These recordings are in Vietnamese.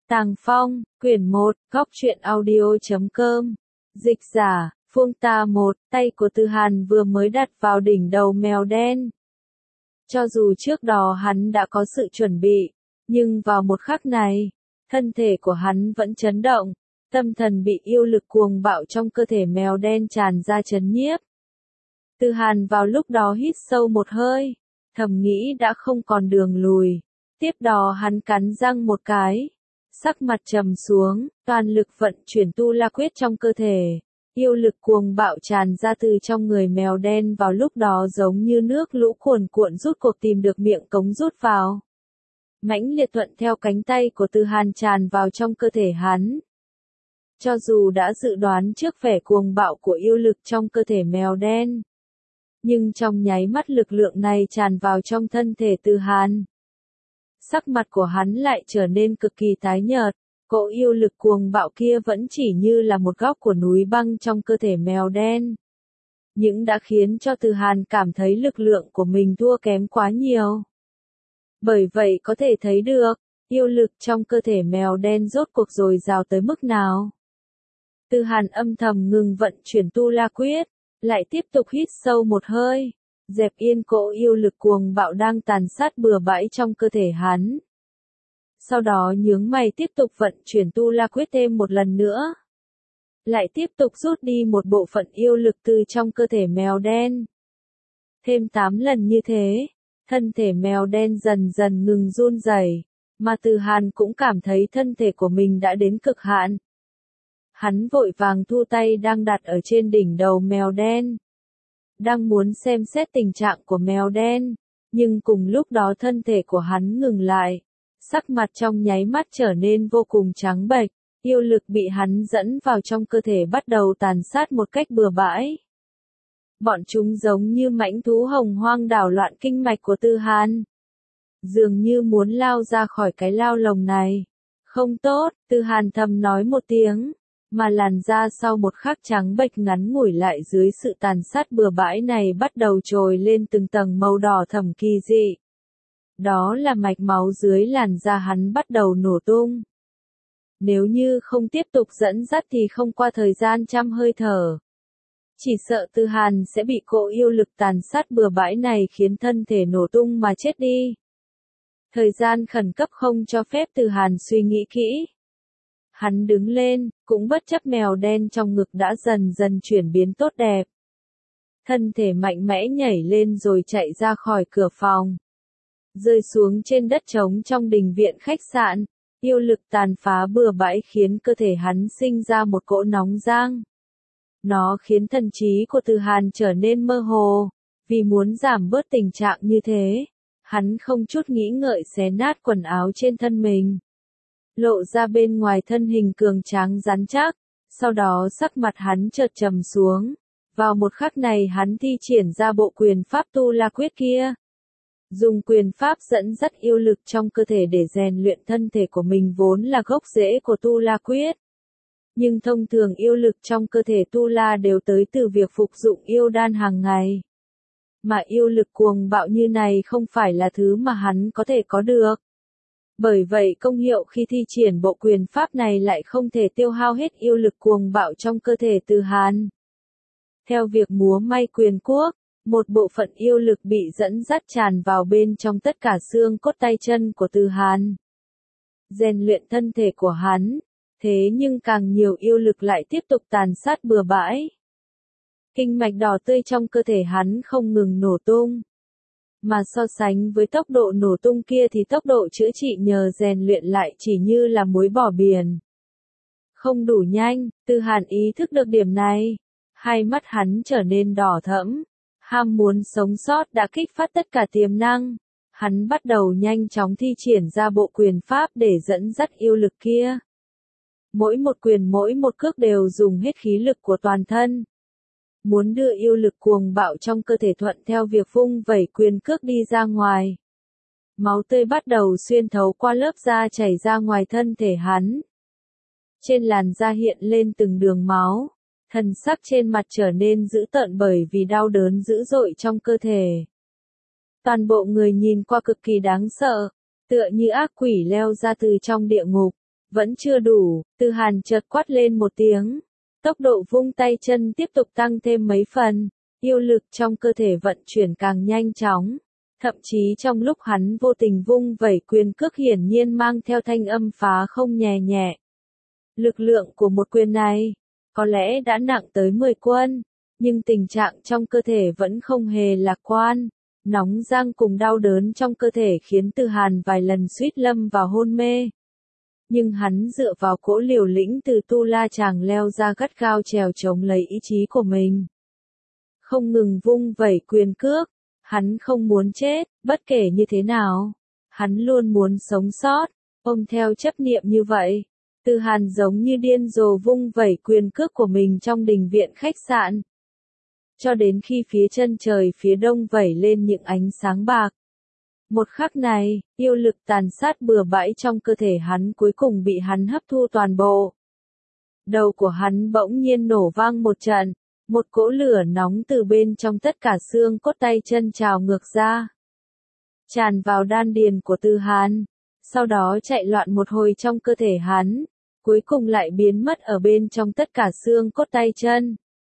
Tàng Phong, quyển 1, góc truyện audio.com. Dịch giả, Phương Ta 1, tay của Từ Hàn vừa mới đặt vào đỉnh đầu mèo đen. Cho dù trước đó hắn đã có sự chuẩn bị, nhưng vào một khắc này, thân thể của hắn vẫn chấn động, tâm thần bị yêu lực cuồng bạo trong cơ thể mèo đen tràn ra chấn nhiếp. Từ Hàn vào lúc đó hít sâu một hơi, thầm nghĩ đã không còn đường lùi. Tiếp đó hắn cắn răng một cái, sắc mặt trầm xuống, toàn lực vận chuyển tu la quyết trong cơ thể. Yêu lực cuồng bạo tràn ra từ trong người mèo đen vào lúc đó giống như nước lũ cuồn cuộn rút cuộc tìm được miệng cống rút vào. Mãnh liệt thuận theo cánh tay của Từ Hàn tràn vào trong cơ thể hắn. Cho dù đã dự đoán trước vẻ cuồng bạo của yêu lực trong cơ thể mèo đen, nhưng trong nháy mắt lực lượng này tràn vào trong thân thể Từ Hàn. Sắc mặt của hắn lại trở nên cực kỳ tái nhợt, cỗ yêu lực cuồng bạo kia vẫn chỉ như là một góc của núi băng trong cơ thể mèo đen. Những đã khiến cho Từ Hàn cảm thấy lực lượng của mình thua kém quá nhiều. Bởi vậy có thể thấy được, yêu lực trong cơ thể mèo đen rốt cuộc dồi dào tới mức nào. Từ Hàn âm thầm ngừng vận chuyển tu la quyết, lại tiếp tục hít sâu một hơi, dẹp yên cỗ yêu lực cuồng bạo đang tàn sát bừa bãi trong cơ thể hắn. Sau đó nhướng mày tiếp tục vận chuyển tu la quyết thêm một lần nữa. Lại tiếp tục rút đi một bộ phận yêu lực từ trong cơ thể mèo đen. Thêm 8 lần như thế, thân thể mèo đen dần dần ngừng run rẩy, mà Từ Hàn cũng cảm thấy thân thể của mình đã đến cực hạn. Hắn vội vàng thu tay đang đặt ở trên đỉnh đầu mèo đen. Đang muốn xem xét tình trạng của mèo đen, nhưng cùng lúc đó thân thể của hắn ngừng lại. Sắc mặt trong nháy mắt trở nên vô cùng trắng bệch, yêu lực bị hắn dẫn vào trong cơ thể bắt đầu tàn sát một cách bừa bãi. Bọn chúng giống như mãnh thú hồng hoang đảo loạn kinh mạch của Từ Hàn. Dường như muốn lao ra khỏi cái lao lồng này. Không tốt, Từ Hàn thầm nói một tiếng, mà làn da sau một khắc trắng bệch ngắn ngủi lại dưới sự tàn sát bừa bãi này bắt đầu trồi lên từng tầng màu đỏ thẫm kỳ dị. Đó là mạch máu dưới làn da hắn bắt đầu nổ tung. Nếu như không tiếp tục dẫn dắt thì không qua thời gian trăm hơi thở, chỉ sợ Từ Hàn sẽ bị cỗ yêu lực tàn sát bừa bãi này khiến thân thể nổ tung mà chết đi. Thời gian khẩn cấp không cho phép Từ Hàn suy nghĩ kỹ. Hắn đứng lên, cũng bất chấp mèo đen trong ngực đã dần dần chuyển biến tốt đẹp. Thân thể mạnh mẽ nhảy lên rồi chạy ra khỏi cửa phòng. Rơi xuống trên đất trống trong đình viện khách sạn, yêu lực tàn phá bừa bãi khiến cơ thể hắn sinh ra một cỗ nóng rang. Nó khiến thần trí của Từ Hàn trở nên mơ hồ, vì muốn giảm bớt tình trạng như thế, hắn không chút nghĩ ngợi xé nát quần áo trên thân mình. Lộ ra bên ngoài thân hình cường tráng rắn chắc, sau đó sắc mặt hắn chợt trầm xuống. Vào một khắc này hắn thi triển ra bộ quyền pháp tu la quyết kia. Dùng quyền pháp dẫn dắt yêu lực trong cơ thể để rèn luyện thân thể của mình vốn là gốc rễ của tu la quyết. Nhưng thông thường yêu lực trong cơ thể tu la đều tới từ việc phục dụng yêu đan hàng ngày. Mà yêu lực cuồng bạo như này không phải là thứ mà hắn có thể có được. Bởi vậy công hiệu khi thi triển bộ quyền pháp này lại không thể tiêu hao hết yêu lực cuồng bạo trong cơ thể Từ Hàn. Theo việc múa may quyền quốc, một bộ phận yêu lực bị dẫn dắt tràn vào bên trong tất cả xương cốt tay chân của Từ Hàn. Rèn luyện thân thể của hắn, thế nhưng càng nhiều yêu lực lại tiếp tục tàn sát bừa bãi. Kinh mạch đỏ tươi trong cơ thể hắn không ngừng nổ tung. Mà so sánh với tốc độ nổ tung kia thì tốc độ chữa trị nhờ rèn luyện lại chỉ như là muối bỏ biển. Không đủ nhanh, Từ Hàn ý thức được điểm này. Hai mắt hắn trở nên đỏ thẫm. Ham muốn sống sót đã kích phát tất cả tiềm năng. Hắn bắt đầu nhanh chóng thi triển ra bộ quyền pháp để dẫn dắt yêu lực kia. Mỗi một quyền mỗi một cước đều dùng hết khí lực của toàn thân. Muốn đưa yêu lực cuồng bạo trong cơ thể thuận theo việc vung vẩy quyền cước đi ra ngoài. Máu tươi bắt đầu xuyên thấu qua lớp da chảy ra ngoài thân thể hắn. Trên làn da hiện lên từng đường máu. Thần sắc trên mặt trở nên dữ tợn bởi vì đau đớn dữ dội trong cơ thể. Toàn bộ người nhìn qua cực kỳ đáng sợ, tựa như ác quỷ leo ra từ trong địa ngục. Vẫn chưa đủ, Từ Hàn chợt quát lên một tiếng. Tốc độ vung tay chân tiếp tục tăng thêm mấy phần, yêu lực trong cơ thể vận chuyển càng nhanh chóng. Thậm chí trong lúc hắn vô tình vung vẩy quyền cước hiển nhiên mang theo thanh âm phá không nhẹ nhẹ. Lực lượng của một quyền này, có lẽ đã nặng tới 10 quân, nhưng tình trạng trong cơ thể vẫn không hề lạc quan. Nóng rang cùng đau đớn trong cơ thể khiến Từ Hàn vài lần suýt lâm vào hôn mê. Nhưng hắn dựa vào cỗ liều lĩnh từ tu la chàng leo ra gắt gao trèo chống lấy ý chí của mình. Không ngừng vung vẩy quyền cước, hắn không muốn chết, bất kể như thế nào. Hắn luôn muốn sống sót, ôm theo chấp niệm như vậy. Từ Hàn giống như điên rồ vung vẩy quyền cước của mình trong đình viện khách sạn. Cho đến khi phía chân trời phía đông vẩy lên những ánh sáng bạc. Một khắc này, yêu lực tàn sát bừa bãi trong cơ thể hắn cuối cùng bị hắn hấp thu toàn bộ. Đầu của hắn bỗng nhiên nổ vang một trận, một cỗ lửa nóng từ bên trong tất cả xương cốt tay chân trào ngược ra. Tràn vào đan điền của Từ Hàn, sau đó chạy loạn một hồi trong cơ thể hắn, cuối cùng lại biến mất ở bên trong tất cả xương cốt tay chân.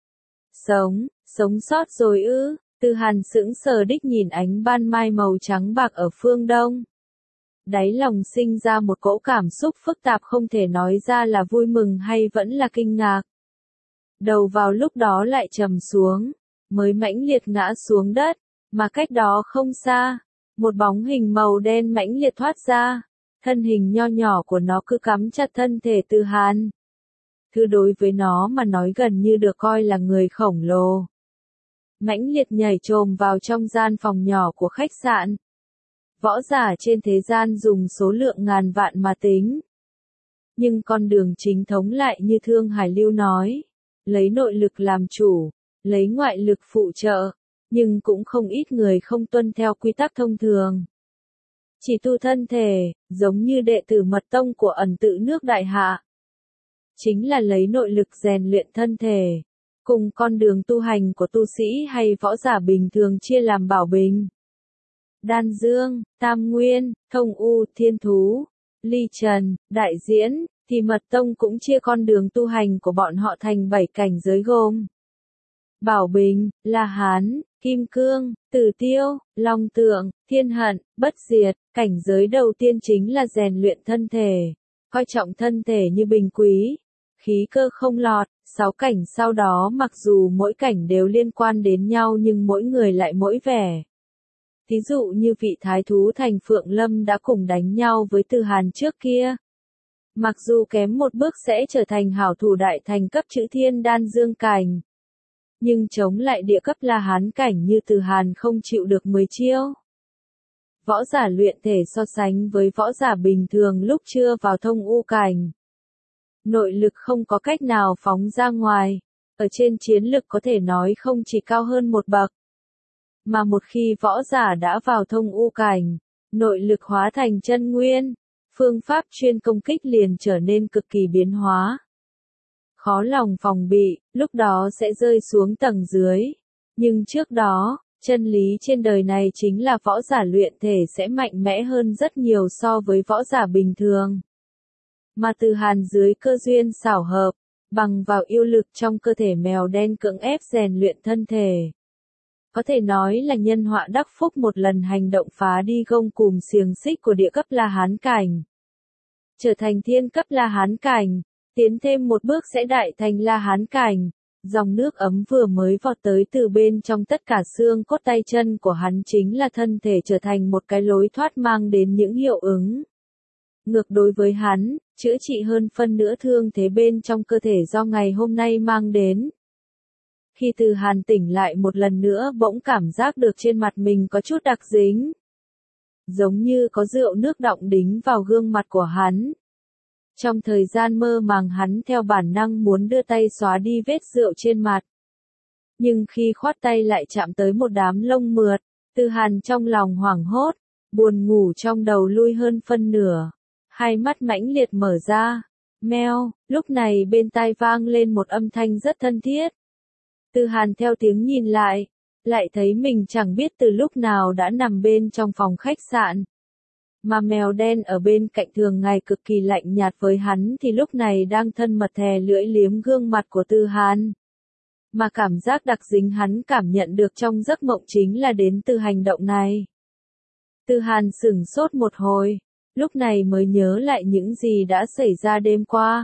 Sống sót rồi ư? Từ Hàn sững sờ đích nhìn ánh ban mai màu trắng bạc ở phương đông. Đáy lòng sinh ra một cỗ cảm xúc phức tạp không thể nói ra là vui mừng hay vẫn là kinh ngạc. Đầu vào lúc đó lại trầm xuống, mới mãnh liệt ngã xuống đất, mà cách đó không xa, một bóng hình màu đen mãnh liệt thoát ra, thân hình nho nhỏ của nó cứ cắm chặt thân thể Từ Hàn. Thứ đối với nó mà nói gần như được coi là người khổng lồ. Mãnh liệt nhảy chồm vào trong gian phòng nhỏ của khách sạn. Võ giả trên thế gian dùng số lượng ngàn vạn mà tính. Nhưng con đường chính thống lại như Thương Hải Lưu nói, lấy nội lực làm chủ, lấy ngoại lực phụ trợ, nhưng cũng không ít người không tuân theo quy tắc thông thường. Chỉ tu thân thể, giống như đệ tử mật tông của Ẩn Tự nước Đại Hạ. Chính là lấy nội lực rèn luyện thân thể, cùng con đường tu hành của tu sĩ hay võ giả bình thường chia làm bảo bình. Đan Dương, Tam Nguyên, Thông U, Thiên Thú, Ly Trần, Đại Diễn, thì mật tông cũng chia con đường tu hành của bọn họ thành 7 cảnh giới gồm. Bảo Bình, La Hán, Kim Cương, Tử Tiêu, Long Tượng, Thiên Hận, Bất Diệt. Cảnh giới đầu tiên chính là rèn luyện thân thể, coi trọng thân thể như bình quý, khí cơ không lọt. 6 cảnh sau đó mặc dù mỗi cảnh đều liên quan đến nhau nhưng mỗi người lại mỗi vẻ. Thí dụ như vị thái thú thành Phượng Lâm đã cùng đánh nhau với Từ Hàn trước kia. Mặc dù kém một bước sẽ trở thành hảo thủ đại thành cấp chữ Thiên Đan Dương cảnh. Nhưng chống lại địa cấp La Hán cảnh như Từ Hàn không chịu được 10 chiêu. Võ giả luyện thể so sánh với võ giả bình thường lúc chưa vào Thông U cảnh. Nội lực không có cách nào phóng ra ngoài, ở trên chiến lực có thể nói không chỉ cao hơn một bậc. Mà một khi võ giả đã vào Thông U cảnh, nội lực hóa thành chân nguyên, phương pháp chuyên công kích liền trở nên cực kỳ biến hóa. Khó lòng phòng bị, lúc đó sẽ rơi xuống tầng dưới. Nhưng trước đó, chân lý trên đời này chính là võ giả luyện thể sẽ mạnh mẽ hơn rất nhiều so với võ giả bình thường. Mà Từ Hàn dưới cơ duyên xảo hợp, bằng vào yêu lực trong cơ thể mèo đen cưỡng ép rèn luyện thân thể. Có thể nói là nhân họa đắc phúc một lần hành động phá đi gông cùm xiềng xích của địa cấp La Hán cảnh. Trở thành thiên cấp La Hán cảnh, tiến thêm một bước sẽ đại thành La Hán cảnh. Dòng nước ấm vừa mới vọt tới từ bên trong tất cả xương cốt tay chân của hắn chính là thân thể trở thành một cái lối thoát mang đến những hiệu ứng. Ngược đối với hắn, chữa trị hơn phân nửa thương thế bên trong cơ thể do ngày hôm nay mang đến. Khi Từ Hàn tỉnh lại một lần nữa bỗng cảm giác được trên mặt mình có chút đặc dính. Giống như có rượu nước đọng đính vào gương mặt của hắn. Trong thời gian mơ màng hắn theo bản năng muốn đưa tay xóa đi vết rượu trên mặt. Nhưng khi khoát tay lại chạm tới một đám lông mượt, Từ Hàn trong lòng hoảng hốt, buồn ngủ trong đầu lui hơn phân nửa. Hai mắt mãnh liệt mở ra. Meo, lúc này bên tai vang lên một âm thanh rất thân thiết. Từ Hàn theo tiếng nhìn lại thấy mình chẳng biết từ lúc nào đã nằm bên trong phòng khách sạn. Mà mèo đen ở bên cạnh thường ngày cực kỳ lạnh nhạt với hắn thì lúc này đang thân mật thè lưỡi liếm gương mặt của Tư Hàn. Mà cảm giác đặc dính hắn cảm nhận được trong giấc mộng chính là đến từ hành động này. Tư Hàn sửng sốt một hồi, lúc này mới nhớ lại những gì đã xảy ra đêm qua.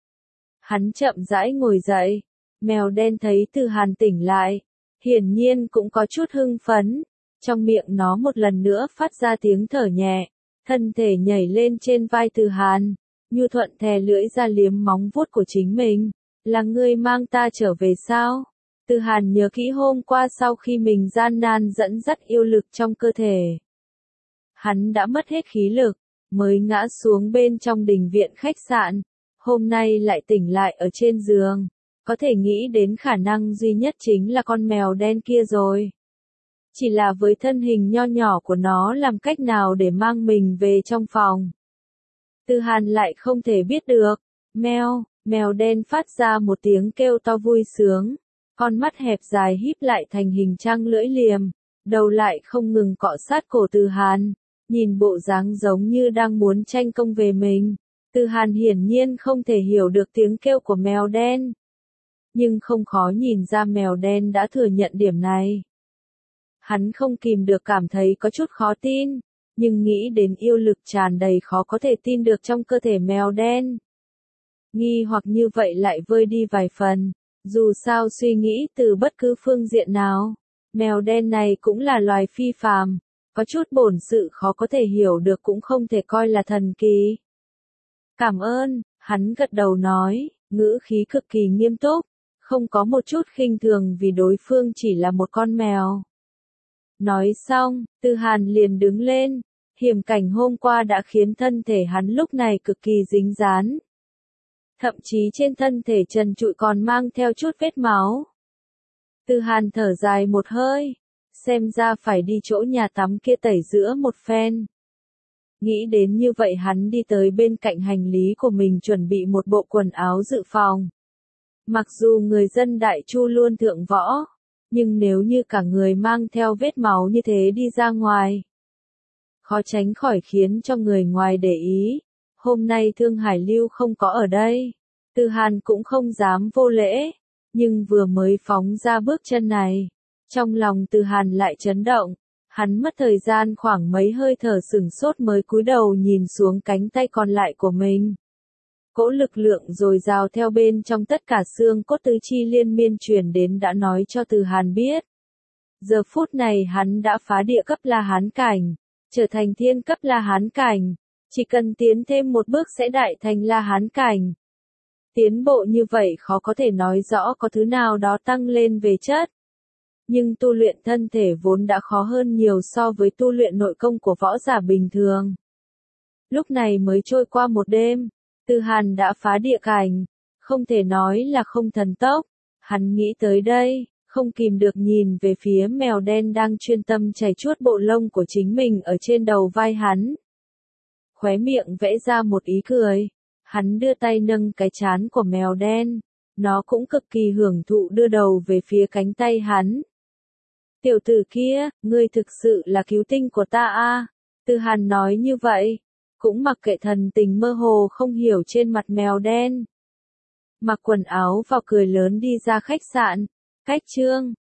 Hắn chậm rãi ngồi dậy, mèo đen thấy Tư Hàn tỉnh lại, hiển nhiên cũng có chút hưng phấn, trong miệng nó một lần nữa phát ra tiếng thở nhẹ, thân thể nhảy lên trên vai Tư Hàn, nhu thuận thè lưỡi ra liếm móng vuốt của chính mình. Là ngươi mang ta trở về sao? Tư Hàn nhớ kỹ hôm qua sau khi mình gian nan dẫn dắt yêu lực trong cơ thể. Hắn đã mất hết khí lực, mới ngã xuống bên trong đình viện khách sạn, hôm nay lại tỉnh lại ở trên giường, có thể nghĩ đến khả năng duy nhất chính là con mèo đen kia rồi. Chỉ là với thân hình nho nhỏ của nó làm cách nào để mang mình về trong phòng. Tư Hàn lại không thể biết được, mèo đen phát ra một tiếng kêu to vui sướng, con mắt hẹp dài híp lại thành hình trăng lưỡi liềm, đầu lại không ngừng cọ sát cổ Tư Hàn, nhìn bộ dáng giống như đang muốn tranh công về mình. Tư Hàn hiển nhiên không thể hiểu được tiếng kêu của mèo đen, nhưng không khó nhìn ra mèo đen đã thừa nhận điểm này. Hắn không kìm được cảm thấy có chút khó tin, nhưng nghĩ đến yêu lực tràn đầy khó có thể tin được trong cơ thể mèo đen. Nghi hoặc như vậy lại vơi đi vài phần, dù sao suy nghĩ từ bất cứ phương diện nào, mèo đen này cũng là loài phi phàm, có chút bổn sự khó có thể hiểu được cũng không thể coi là thần kỳ. Cảm ơn, hắn gật đầu nói, ngữ khí cực kỳ nghiêm túc, không có một chút khinh thường vì đối phương chỉ là một con mèo. Nói xong, Tư Hàn liền đứng lên, hiểm cảnh hôm qua đã khiến thân thể hắn lúc này cực kỳ dính dán. Thậm chí trên thân thể trần trụi còn mang theo chút vết máu. Tư Hàn thở dài một hơi, xem ra phải đi chỗ nhà tắm kia tẩy rửa một phen. Nghĩ đến như vậy hắn đi tới bên cạnh hành lý của mình chuẩn bị một bộ quần áo dự phòng. Mặc dù người dân Đại Chu luôn thượng võ, nhưng nếu như cả người mang theo vết máu như thế đi ra ngoài, khó tránh khỏi khiến cho người ngoài để ý. Hôm nay Thương Hải Lưu không có ở đây, Tư Hàn cũng không dám vô lễ, nhưng vừa mới phóng ra bước chân này, trong lòng Tư Hàn lại chấn động, hắn mất thời gian khoảng mấy hơi thở sửng sốt mới cúi đầu nhìn xuống cánh tay còn lại của mình. Cỗ lực lượng dồi dào theo bên trong tất cả xương cốt tứ chi liên miên truyền đến đã nói cho Tư Hàn biết. Giờ phút này hắn đã phá địa cấp La Hán cảnh, trở thành thiên cấp La Hán cảnh, chỉ cần tiến thêm một bước sẽ đại thành La Hán cảnh. Tiến bộ như vậy khó có thể nói rõ có thứ nào đó tăng lên về chất. Nhưng tu luyện thân thể vốn đã khó hơn nhiều so với tu luyện nội công của võ giả bình thường. Lúc này mới trôi qua một đêm, Tư Hàn đã phá địa cảnh, không thể nói là không thần tốc. Hắn nghĩ tới đây, không kìm được nhìn về phía mèo đen đang chuyên tâm chảy chuốt bộ lông của chính mình ở trên đầu vai hắn. Khóe miệng vẽ ra một ý cười, hắn đưa tay nâng cái trán của mèo đen, nó cũng cực kỳ hưởng thụ đưa đầu về phía cánh tay hắn. Tiểu tử kia, ngươi thực sự là cứu tinh của ta a. Tư Hàn nói như vậy, cũng mặc kệ thần tình mơ hồ không hiểu trên mặt mèo đen. Mặc quần áo vào cười lớn đi ra khách sạn, cách chương.